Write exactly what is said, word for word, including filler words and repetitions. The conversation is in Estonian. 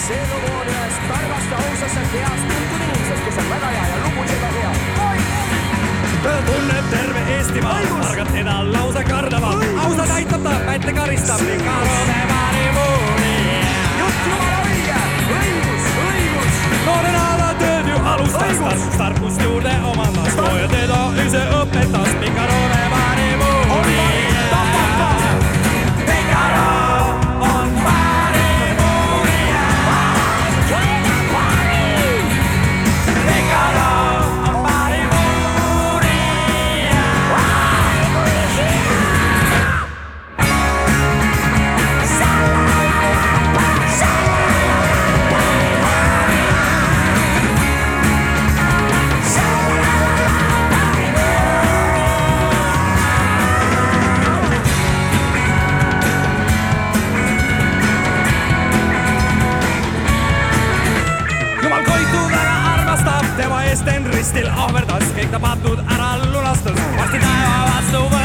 see lugu on ühest targast, ausast ja heast tuntud inimesest, kes on väga hea ja lugu seda hea. Tunneb terve Eestimaa, targad teda lausa kardava. Ausad aitab ta, pätte karistab, Picarone Marimuni. Jutt jumala õige, õigus, õigus. Noorena ta tööd ju alustas, tarkust tarkust juurde omandas. Looja teda ise õpetas, Picarone Marimuni. On parim, tapab ka. Picaro on Marimuni. Picaro on Marimuni. Jumal koitu väga armastab, tema eest en ristil ahverdas, kõik ta patud ära lunastas, varsti taeva vastu võetas.